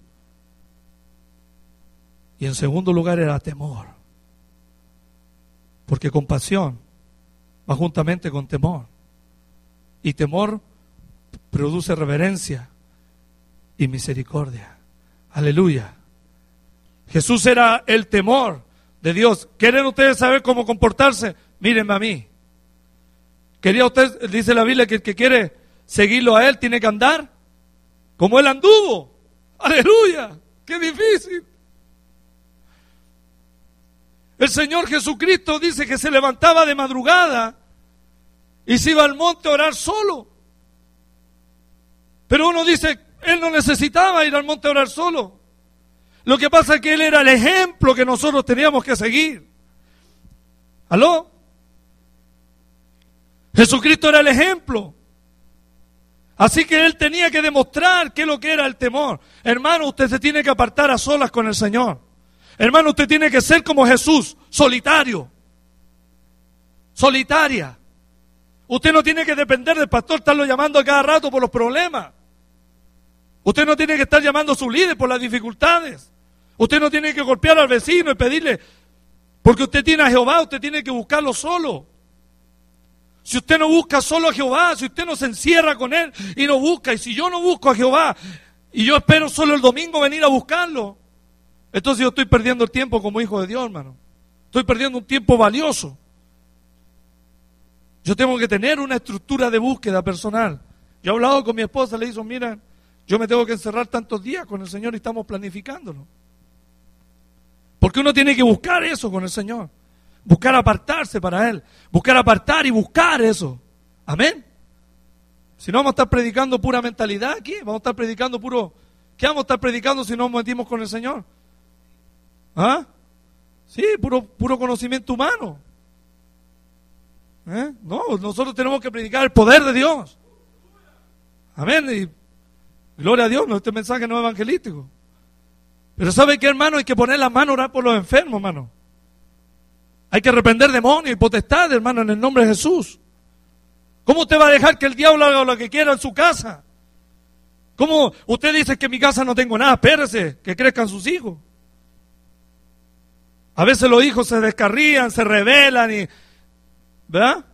Y en segundo lugar era temor. Porque compasión va juntamente con temor. Y temor produce reverencia y misericordia. Aleluya. Jesús era el temor de Dios. ¿Quieren ustedes saber cómo comportarse? Mírenme a mí. ¿Quería usted, dice la Biblia, que el que quiere seguirlo a Él tiene que andar como Él anduvo? Aleluya. ¡Qué difícil! El Señor Jesucristo dice que se levantaba de madrugada y se iba al monte a orar solo. Pero uno dice, Él no necesitaba ir al monte a orar solo. Lo que pasa es que Él era el ejemplo que nosotros teníamos que seguir. ¿Aló? Jesucristo era el ejemplo. Así que Él tenía que demostrar qué es lo que era el temor. Hermano, usted se tiene que apartar a solas con el Señor. Hermano, usted tiene que ser como Jesús, solitario. Solitaria. Usted no tiene que depender del pastor, estarlo llamando a cada rato por los problemas. Usted no tiene que estar llamando a su líder por las dificultades. Usted no tiene que golpear al vecino y pedirle, porque usted tiene a Jehová, usted tiene que buscarlo solo. Si usted no busca solo a Jehová, si usted no se encierra con Él y no busca, y si yo no busco a Jehová, y yo espero solo el domingo venir a buscarlo, entonces yo estoy perdiendo el tiempo como hijo de Dios, hermano. Estoy perdiendo un tiempo valioso. Yo tengo que tener una estructura de búsqueda personal. Yo he hablado con mi esposa, le he dicho, mira, yo me tengo que encerrar tantos días con el Señor y estamos planificándolo. Porque uno tiene que buscar eso con el Señor. Buscar apartarse para Él. Buscar apartar y buscar eso. Amén. Si no vamos a estar predicando pura mentalidad aquí, vamos a estar predicando puro... ¿Qué vamos a estar predicando si no nos metimos con el Señor? ¿Ah? Sí, puro, puro conocimiento humano. ¿Eh? No, nosotros tenemos que predicar el poder de Dios. Amén. Y gloria a Dios, no, este mensaje no es evangelístico. Pero ¿sabe qué, hermano? Hay que poner la mano a orar por los enfermos, hermano. Hay que reprender demonios y potestades, hermano, en el nombre de Jesús. ¿Cómo usted va a dejar que el diablo haga lo que quiera en su casa? ¿Cómo usted dice que en mi casa no tengo nada? Espérese, que crezcan sus hijos. A veces los hijos se descarrían, se rebelan y... ¿verdad?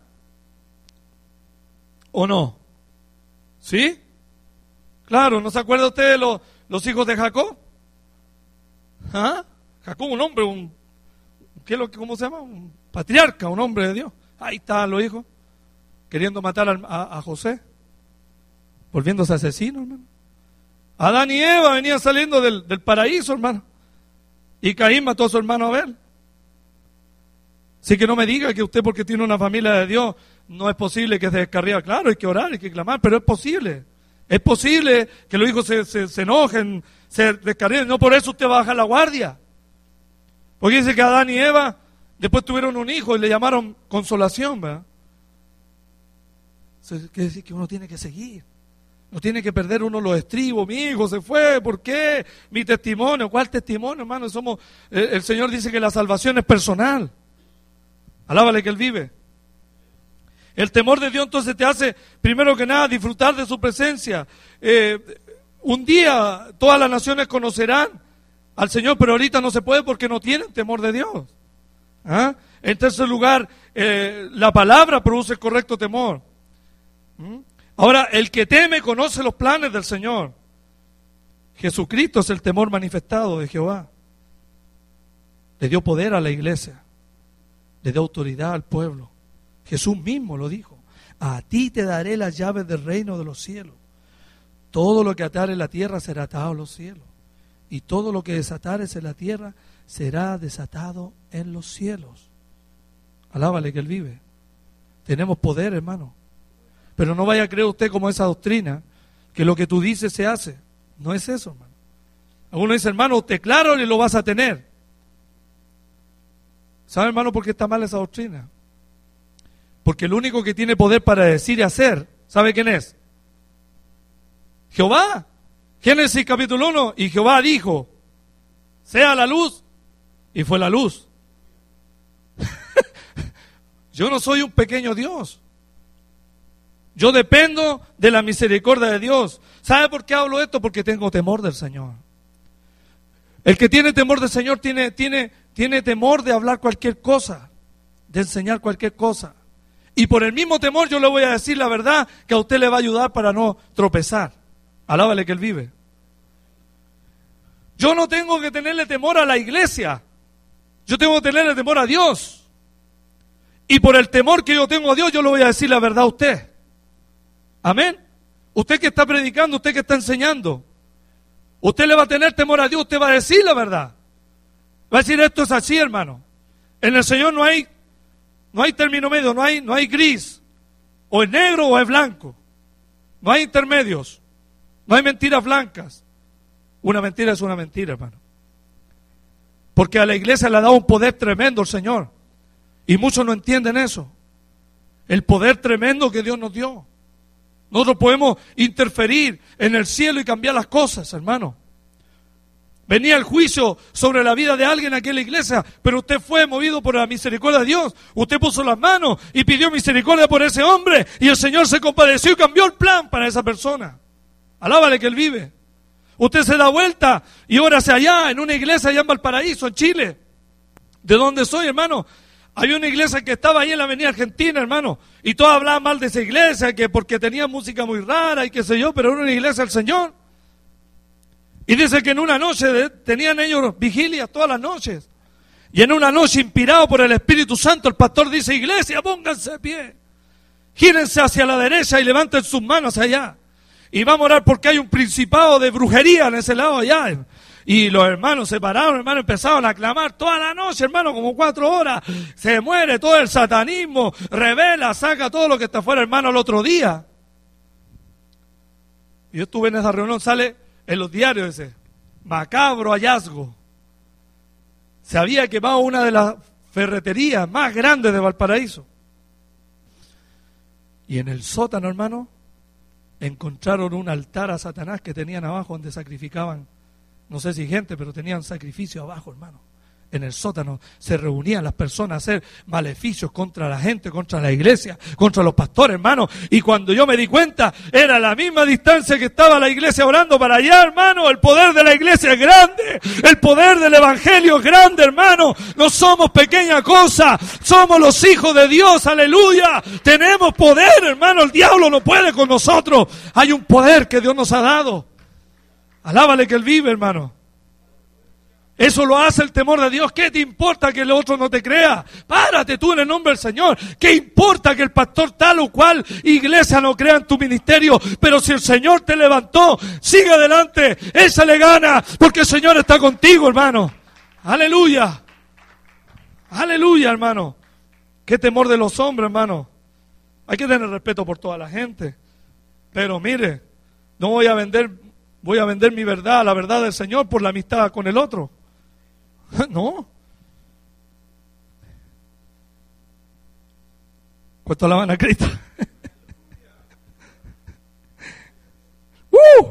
¿O no? ¿Sí? Claro, ¿no se acuerda usted de los, los hijos de Jacob? ¿Ah? Jacob, un hombre, un, ¿qué es lo que, cómo se llama? Un patriarca, un hombre de Dios. Ahí estaban los hijos, queriendo matar a, a, a José, volviéndose asesinos, hermano. Adán y Eva venían saliendo del, del paraíso, hermano, y Caín mató a su hermano Abel. Así que no me diga que usted, porque tiene una familia de Dios, no es posible que se descarríe. Claro, hay que orar, hay que clamar, pero es posible. Es posible que los hijos se, se, se enojen, se descarríen. No por eso usted va a bajar la guardia. Porque dice que Adán y Eva después tuvieron un hijo y le llamaron Consolación, ¿verdad? Eso quiere decir que uno tiene que seguir. No tiene que perder uno los estribos. Mi hijo se fue, ¿por qué? Mi testimonio. ¿Cuál testimonio, hermano? Somos, el, el Señor dice que la salvación es personal. Alábale que Él vive. El temor de Dios entonces te hace, primero que nada, disfrutar de su presencia. Eh, un día todas las naciones conocerán al Señor, pero ahorita no se puede porque no tienen temor de Dios. ¿Ah? En tercer lugar, eh, la palabra produce el correcto temor. ¿Mm? Ahora, el que teme conoce los planes del Señor. Jesucristo es el temor manifestado de Jehová. Le dio poder a la iglesia. Le dio autoridad al pueblo. Jesús mismo lo dijo. A ti te daré las llaves del reino de los cielos. Todo lo que atare en la tierra será atado en los cielos. Y todo lo que desatares en la tierra será desatado en los cielos. Alábale que Él vive. Tenemos poder, hermano. Pero no vaya a creer usted como esa doctrina, que lo que tú dices se hace. No es eso, hermano. Algunos dicen, hermano, usted claro y lo vas a tener. ¿Sabe, hermano, por qué está mal esa doctrina? Porque el único que tiene poder para decir y hacer, ¿sabe quién es? Jehová. Génesis capítulo uno, y Jehová dijo, sea la luz, y fue la luz. Yo no soy un pequeño Dios. Yo dependo de la misericordia de Dios. ¿Sabe por qué hablo esto? Porque tengo temor del Señor. El que tiene temor del Señor tiene, tiene, tiene temor de hablar cualquier cosa, de enseñar cualquier cosa. Y por el mismo temor yo le voy a decir la verdad que a usted le va a ayudar para no tropezar. Alábale que Él vive. Yo no tengo que tenerle temor a la iglesia. Yo tengo que tenerle temor a Dios. Y por el temor que yo tengo a Dios, yo le voy a decir la verdad a usted. Amén. Usted que está predicando, usted que está enseñando, usted le va a tener temor a Dios, usted va a decir la verdad. Va a decir, esto es así, hermano. En el Señor no hay, no hay término medio, no hay, no hay gris. O es negro o es blanco. No hay intermedios. No hay mentiras blancas. Una mentira es una mentira, hermano. Porque a la iglesia le ha dado un poder tremendo el Señor. Y muchos no entienden eso. El poder tremendo que Dios nos dio. Nosotros podemos interferir en el cielo y cambiar las cosas, hermano. Venía el juicio sobre la vida de alguien aquí en la iglesia, pero usted fue movido por la misericordia de Dios. Usted puso las manos y pidió misericordia por ese hombre, y el Señor se compadeció y cambió el plan para esa persona. Alábale que Él vive. Usted se da vuelta y ora hacia allá, en una iglesia allá en Valparaíso, en Chile. ¿De dónde soy, hermano? Había una iglesia que estaba ahí en la avenida Argentina, hermano, y todos hablaban mal de esa iglesia, que porque tenía música muy rara y qué sé yo, pero era una iglesia del Señor. Y dice que en una noche de, tenían ellos vigilias todas las noches. Y en una noche, inspirado por el Espíritu Santo, el pastor dice, iglesia, pónganse de pie. gírense hacia la derecha y levanten sus manos allá. Y vamos a orar porque hay un principado de brujería en ese lado allá. Y los hermanos se pararon, hermanos, empezaron a clamar toda la noche, hermano, como cuatro horas. Se muere todo el satanismo, revela, saca todo lo que está afuera, hermano, al otro día. Y yo estuve en esa reunión, sale en los diarios ese macabro hallazgo. Se había quemado una de las ferreterías más grandes de Valparaíso. Y en el sótano, hermano, encontraron un altar a Satanás que tenían abajo donde sacrificaban, no sé si gente, pero tenían sacrificio abajo, hermano. En el sótano se reunían las personas a hacer maleficios contra la gente, contra la iglesia, contra los pastores, hermano. Y cuando yo me di cuenta, era la misma distancia que estaba la iglesia orando para allá, hermano. El poder de la iglesia es grande. El poder del evangelio es grande, hermano. No somos pequeña cosa. Somos los hijos de Dios, aleluya. Tenemos poder, hermano. El diablo no puede con nosotros. Hay un poder que Dios nos ha dado. Alábale que Él vive, hermano. Eso lo hace el temor de Dios. ¿Qué te importa que el otro no te crea? Párate tú en el nombre del Señor. ¿Qué importa que el pastor tal o cual iglesia no crea en tu ministerio? Pero si el Señor te levantó, sigue adelante. Échale gana, porque el Señor está contigo, hermano. Aleluya. Aleluya, hermano. Qué temor de los hombres, hermano. Hay que tener respeto por toda la gente. Pero mire, no voy a vender, voy a vender mi verdad, la verdad del Señor, por la amistad con el otro. No. ¿Cuánto alaban a Cristo? ¡Uh!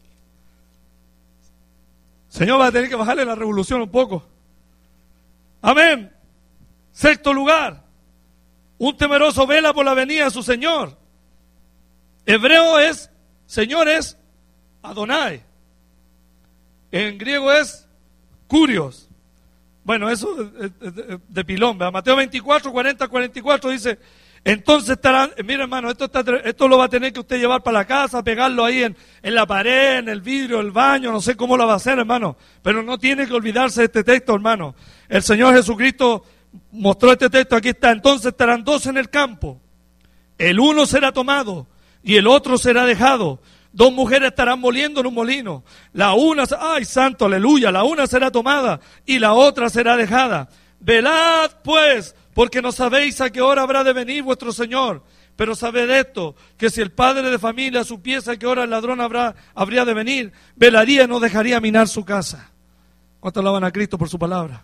Señor va a tener que bajarle la revolución un poco. Amén. Sexto lugar. Un temeroso vela por la venida de su Señor. Hebreo es, Señor es Adonai. En griego es Kurios. Bueno, eso es de pilón, ¿verdad? Mateo veinticuatro, cuarenta, cuarenta y cuatro dice, entonces estarán, mira hermano, esto, está, esto lo va a tener que usted llevar para la casa, pegarlo ahí en, en la pared, en el vidrio, el baño, no sé cómo lo va a hacer, hermano, pero no tiene que olvidarse de este texto, hermano. El Señor Jesucristo mostró este texto, aquí está, entonces estarán dos en el campo, el uno será tomado y el otro será dejado. Dos mujeres estarán moliendo en un molino. La una, ay santo, aleluya, la una será tomada y la otra será dejada. Velad pues, porque no sabéis a qué hora habrá de venir vuestro Señor. Pero sabed esto, que si el padre de familia supiese a qué hora el ladrón habrá, habría de venir, velaría y no dejaría minar su casa. ¿Cuánto alaban a Cristo por su palabra?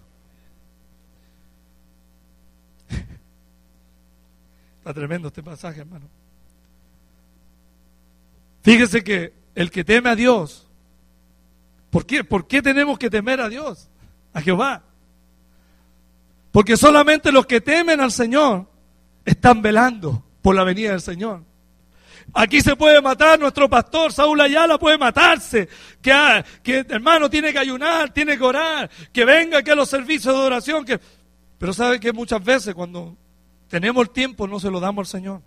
Está tremendo este pasaje, hermano. Fíjese que el que teme a Dios, ¿por qué? ¿Por qué tenemos que temer a Dios? A Jehová. Porque solamente los que temen al Señor están velando por la venida del Señor. Aquí se puede matar nuestro pastor, Saúl Ayala puede matarse, que, que hermano tiene que ayunar, tiene que orar, que venga aquí a los servicios de oración. Que... Pero sabe que muchas veces cuando tenemos el tiempo no se lo damos al Señor.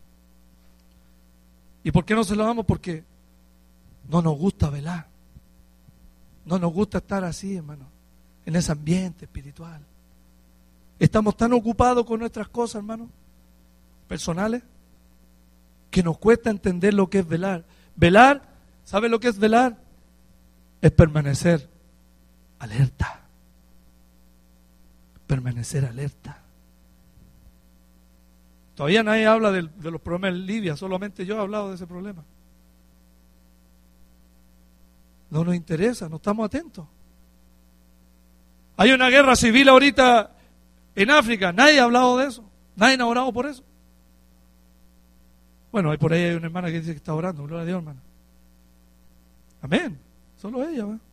¿Y por qué no se lo damos? Porque no nos gusta velar. No nos gusta estar así, hermano, en ese ambiente espiritual. Estamos tan ocupados con nuestras cosas, hermano, personales, que nos cuesta entender lo que es velar. Velar, ¿sabe lo que es velar? Es permanecer alerta. Permanecer alerta. Todavía nadie habla de, de los problemas en Libia, solamente yo he hablado de ese problema. No nos interesa, no estamos atentos. Hay una guerra civil ahorita en África, nadie ha hablado de eso, nadie ha orado por eso. Bueno, hay por ahí hay una hermana que dice que está orando, gloria a Dios, hermana. Amén, solo ella, ¿verdad?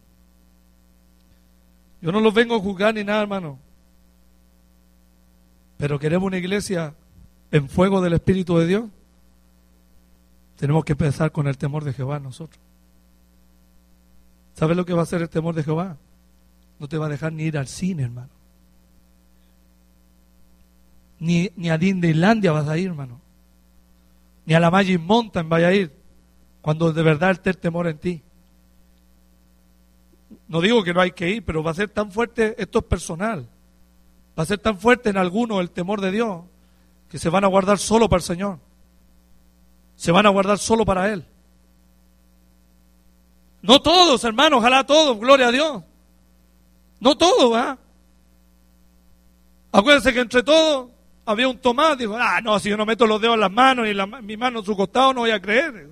Yo no los vengo a juzgar ni nada, hermano, pero queremos una iglesia en fuego del Espíritu de Dios. Tenemos que empezar con el temor de Jehová nosotros. ¿Sabes lo que va a hacer el temor de Jehová? No te va a dejar ni ir al cine, hermano. Ni, ni a Disneylandia vas a ir, hermano. Ni a la Magic Mountain vas a ir. Cuando de verdad esté el temor en ti. No digo que no hay que ir, pero va a ser tan fuerte, esto es personal. Va a ser tan fuerte en algunos el temor de Dios, que se van a guardar solo para el Señor. se van a guardar solo para Él. No todos, hermanos, ojalá todos, gloria a Dios. No todos, ¿verdad? Acuérdense que entre todos había un Tomás, dijo, ah, no, si yo no meto los dedos en las manos y la, mi mano en su costado no voy a creer.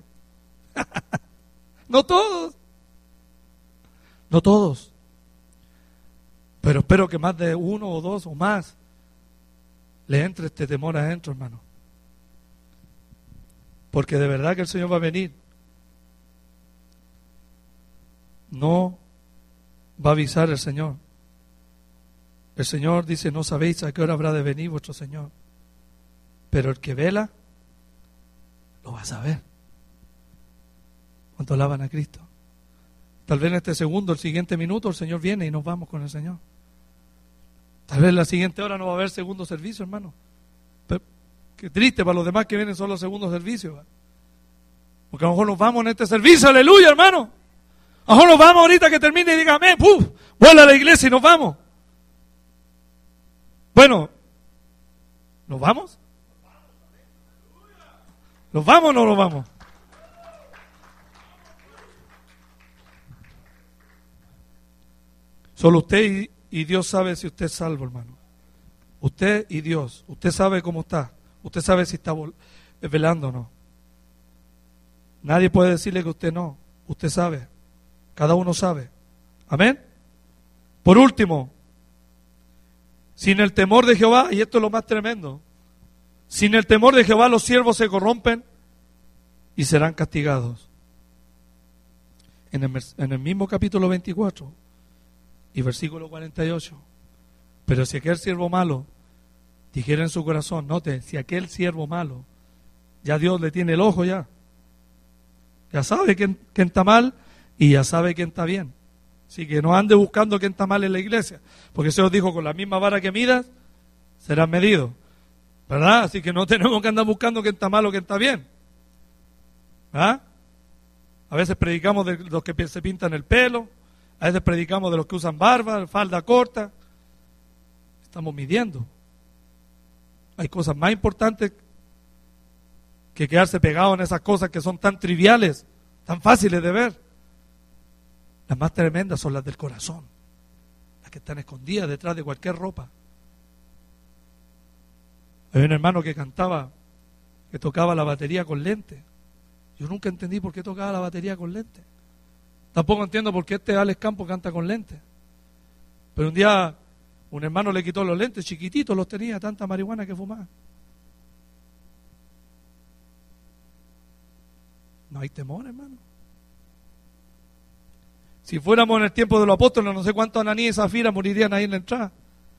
No todos. No todos. Pero espero que más de uno o dos o más le entre este temor adentro, hermano. Porque de verdad que el Señor va a venir. No va a avisar el Señor. El Señor dice, no sabéis a qué hora habrá de venir vuestro Señor. Pero el que vela, lo va a saber. ¿Cuánto alaban a Cristo? Tal vez en este segundo, el siguiente minuto, el Señor viene y nos vamos con el Señor. Tal vez en la siguiente hora no va a haber segundo servicio, hermano. Pero, qué triste para los demás que vienen solo a segundo servicio. ¿Verdad? Porque a lo mejor nos vamos en este servicio, aleluya, hermano. A lo mejor nos vamos ahorita que termine y diga amén, ¡puf! Vuelve a la iglesia y nos vamos. Bueno, ¿nos vamos? ¿Nos vamos o no nos vamos? Solo usted y, y Dios sabe si usted es salvo, hermano. Usted y Dios. Usted sabe cómo está. Usted sabe si está velando o no. Nadie puede decirle que usted no. Usted sabe. Cada uno sabe. Amén. Por último, sin el temor de Jehová, y esto es lo más tremendo, sin el temor de Jehová los siervos se corrompen y serán castigados. En el, en el mismo capítulo veinticuatro y versículo cuarenta y ocho. Pero si aquel siervo malo dijera en su corazón, note, si aquel siervo malo, ya Dios le tiene el ojo ya, ya sabe quién, quién está mal y ya sabe quién está bien. Así que no ande buscando quién está mal en la iglesia, porque se os dijo, con la misma vara que midas, serán medidos, ¿verdad? Así que no tenemos que andar buscando quién está mal o quién está bien, ¿verdad? A veces predicamos de los que se pintan el pelo, a veces predicamos de los que usan barba, falda corta. Estamos midiendo. Hay cosas más importantes que quedarse pegado en esas cosas que son tan triviales, tan fáciles de ver. Las más tremendas son las del corazón, las que están escondidas detrás de cualquier ropa. Hay un hermano que cantaba, que tocaba la batería con lente. Yo nunca entendí por qué tocaba la batería con lente. Tampoco entiendo por qué este Alex Campos canta con lentes. Pero un día un hermano le quitó los lentes, chiquititos los tenía, tanta marihuana que fumaba. No hay temor, hermano. Si fuéramos en el tiempo de los apóstoles, no sé cuántos Ananías y Zafira morirían ahí en la entrada.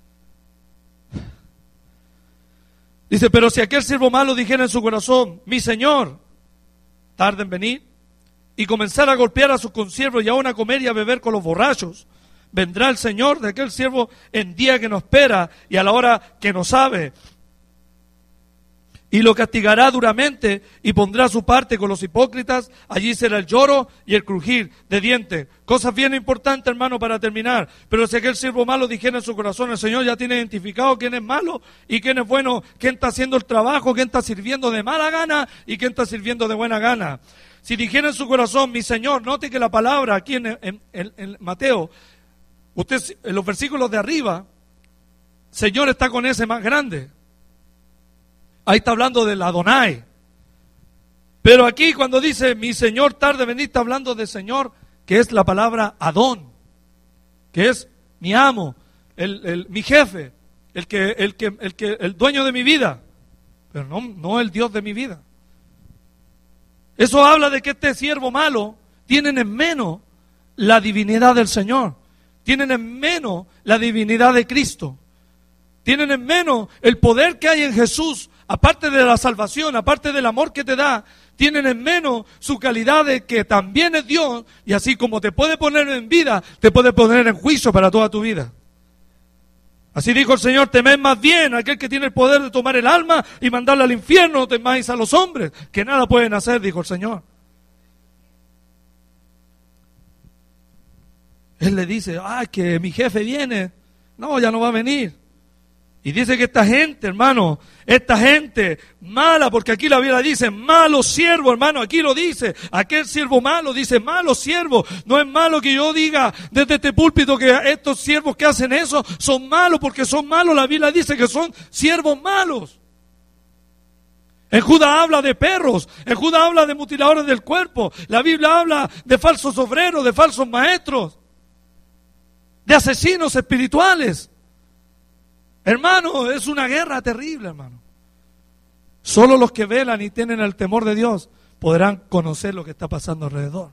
Dice, pero si aquel siervo malo dijera en su corazón, mi Señor, tarde en venir, y comenzara a golpear a sus consiervos y aún a comer y a beber con los borrachos, vendrá el Señor de aquel siervo en día que no espera y a la hora que no sabe, y lo castigará duramente y pondrá su parte con los hipócritas. Allí será el lloro y el crujir de dientes. Cosas bien importantes, hermano, para terminar. Pero si aquel siervo malo dijera en su corazón, el Señor ya tiene identificado quién es malo y quién es bueno, quién está haciendo el trabajo, quién está sirviendo de mala gana y quién está sirviendo de buena gana. Si dijera en su corazón, mi Señor, note que la palabra aquí en, en, en, en Mateo, usted en los versículos de arriba, Señor está con ese más grande. Ahí está hablando del Adonai. Pero aquí cuando dice mi Señor tarde venir, está hablando de Señor, que es la palabra Adón, que es mi amo, el, el, mi jefe, el que, el que, el que, el dueño de mi vida, pero no, no el Dios de mi vida. Eso habla de que este siervo malo tienen en menos la divinidad del Señor, tienen en menos la divinidad de Cristo, tienen en menos el poder que hay en Jesús. Aparte de la salvación, aparte del amor que te da, tienen en menos su calidad de que también es Dios, y así como te puede poner en vida, te puede poner en juicio para toda tu vida. Así dijo el Señor, temed más bien a aquel que tiene el poder de tomar el alma y mandarla al infierno, no temáis a los hombres, que nada pueden hacer, dijo el Señor. Él le dice, ah, que mi jefe viene. No, ya no va a venir. Y dice que esta gente, hermano, esta gente mala, porque aquí la Biblia dice, malo siervo, hermano, aquí lo dice, aquel siervo malo, dice, malo siervo. No es malo que yo diga desde este púlpito que estos siervos que hacen eso son malos, porque son malos, la Biblia dice que son siervos malos. En Judá habla de perros, en Judá habla de mutiladores del cuerpo, la Biblia habla de falsos obreros, de falsos maestros, de asesinos espirituales. Hermano, es una guerra terrible, hermano. Solo los que velan y tienen el temor de Dios podrán conocer lo que está pasando alrededor.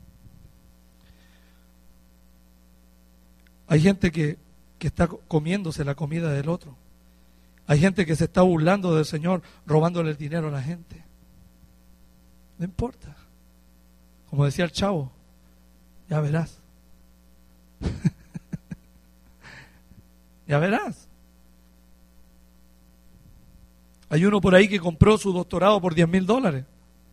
Hay gente que, que está comiéndose la comida del otro. Hay gente que se está burlando del Señor, robándole el dinero a la gente. No importa. Como decía el chavo, ya verás. Ya verás. Hay uno por ahí que compró su doctorado por diez mil dólares.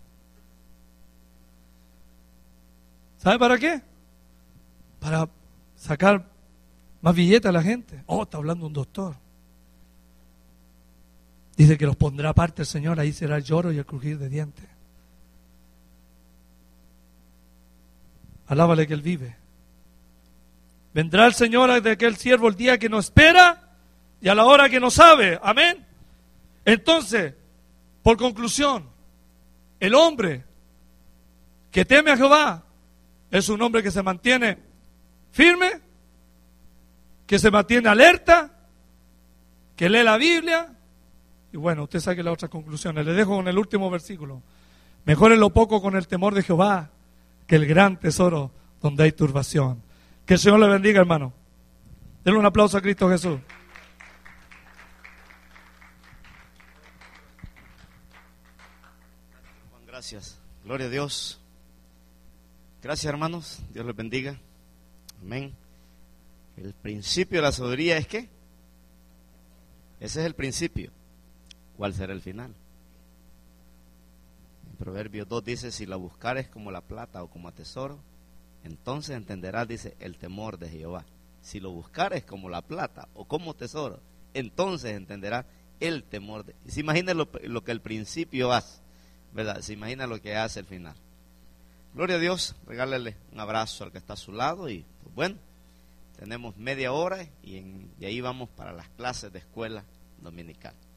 ¿Sabe para qué? Para sacar más billetes a la gente. Oh, está hablando un doctor. Dice que los pondrá aparte el Señor, ahí será el lloro y el crujir de dientes. Alábale que Él vive. Vendrá el Señor de aquel siervo el día que no espera y a la hora que no sabe. Amén. Entonces, por conclusión, el hombre que teme a Jehová es un hombre que se mantiene firme, que se mantiene alerta, que lee la Biblia. Y bueno, usted saque las otras conclusiones. Le dejo con el último versículo. Mejor es lo poco con el temor de Jehová que el gran tesoro donde hay turbación. Que el Señor le bendiga, hermano. Denle un aplauso a Cristo Jesús. Gracias, gloria a Dios. Gracias, hermanos, Dios les bendiga. Amén. El principio de la sabiduría es ¿qué? Ese es el principio. ¿Cuál será el final? En Proverbios dos dice, si la buscares como la plata o como a tesoro, entonces entenderás, dice, el temor de Jehová. Si lo buscares como la plata o como tesoro, entonces entenderás el temor de... Se imagina lo, lo que el principio hace, ¿verdad? Se imagina lo que hace el final. Gloria a Dios, regálale un abrazo al que está a su lado y pues bueno, tenemos media hora y, en, y ahí vamos para las clases de escuela dominical.